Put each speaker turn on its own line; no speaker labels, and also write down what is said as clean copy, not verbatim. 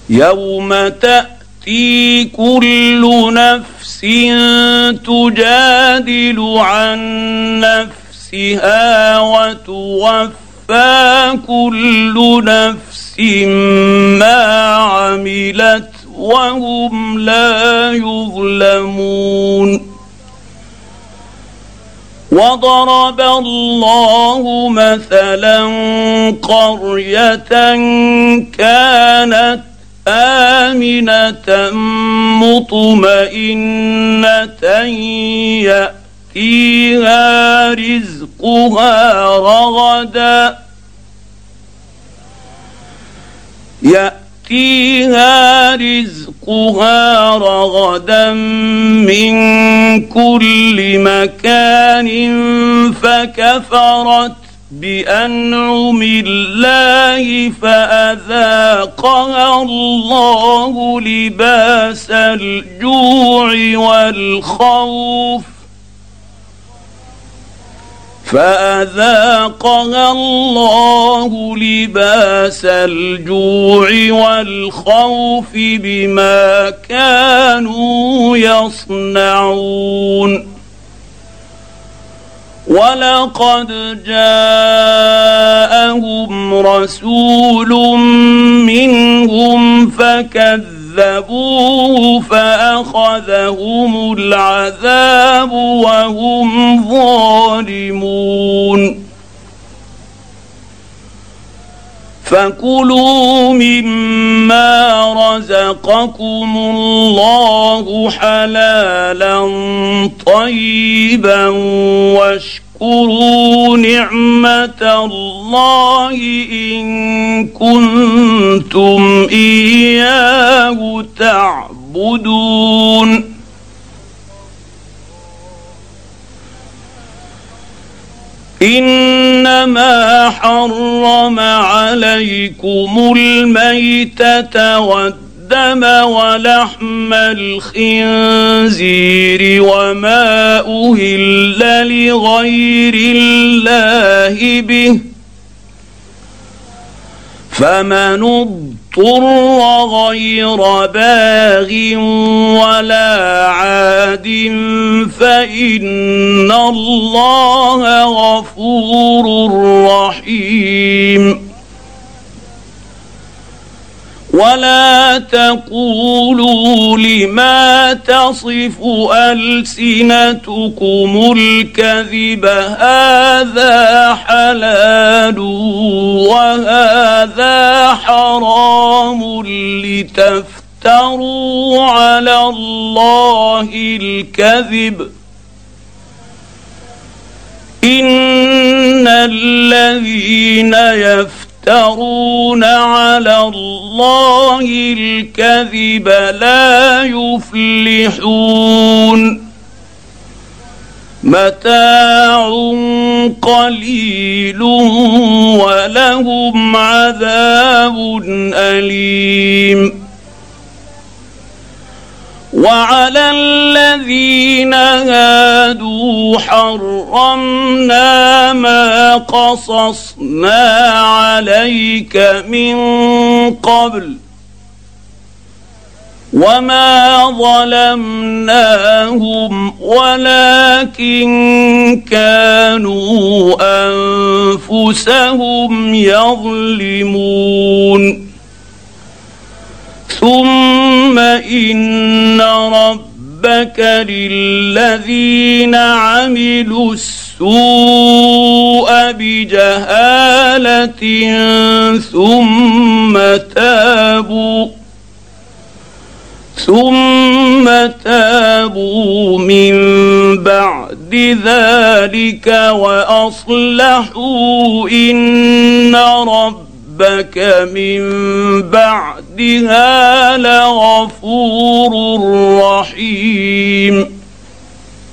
يوم تأتي كل نفس تجادل عن نفسها وتوفى كل نفس ما عملت وهم لا يظلمون. وضرب الله مثلا قرية كانت آمنة مطمئنة يأتيها رزقها رغدا من كل مكان فكفرت بأنعم الله فأذاقها الله لباس الجوع والخوف بما كانوا يصنعون. ولقد جاءهم رسول منهم فكذبوه فأخذهم العذاب وهم ظالمون. فكلوا مما رزقكم الله حلالا طيبا واشكروا نعمة الله إن كنتم إياه تعبدون. إنما حرم عليكم الميتة والدم ولحم الخنزير وما أهل لغير الله به، فمن اضطر غير باغ ولا عاد فإن الله غفور رحيم. ولا تقولوا لما تصف ألسنتكم الكذب هذا حلال وهذا حرام لتفتروا على الله الكذب، إن الذين يفترون على الله الكذب لا يفلحون. متاع قليل ولهم عذاب أليم. وعلى الذين هادوا حرمنا ما قصصنا عليك من قبل وما ظلمناهم ولكن كانوا أنفسهم يظلمون. ثم إن ربك للذين عملوا السوء بجهالة ثم تابوا من بعد ذلك وأصلحوا إن ربك من بعدها لغفور رحيم.